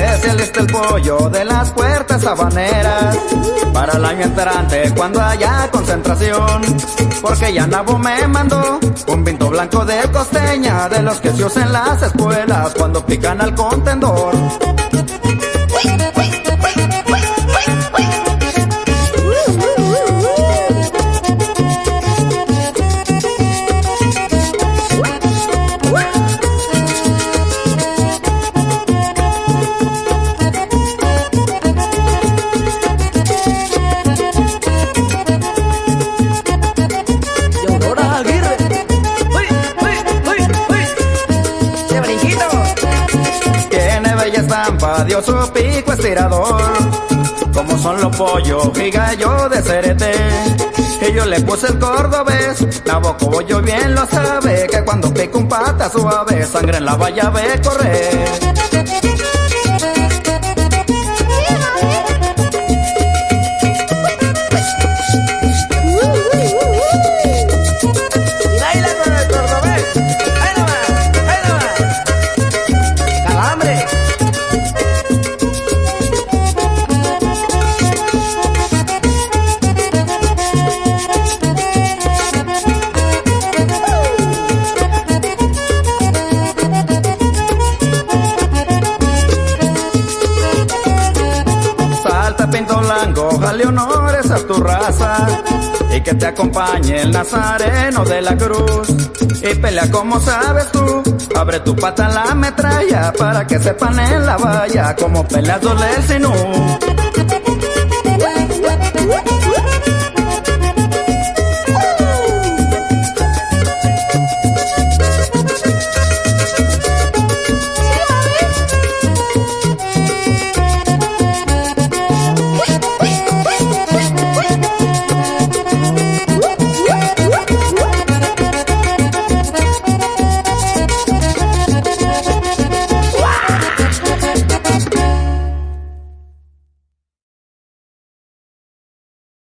especialista el pollo de las puertas habaneras. Para el año entrante cuando haya concentración, porque ya Nabo me mandó un vinto blanco de costeña, de los que se usan en las escuelas cuando pican al contendor. Dio su pico estirador, como son los pollos y gallo de Cerete. Y yo le puse el cordobés, Nabo Cogollo bien lo sabe, que cuando pica un pata suave, sangre en la valla ve correr. Pinto blanco, jale honores a tu raza, y que te acompañe el nazareno de la cruz. Y pelea como sabes tú, abre tu pata en la metralla, para que sepan en la valla como peleas el sinú.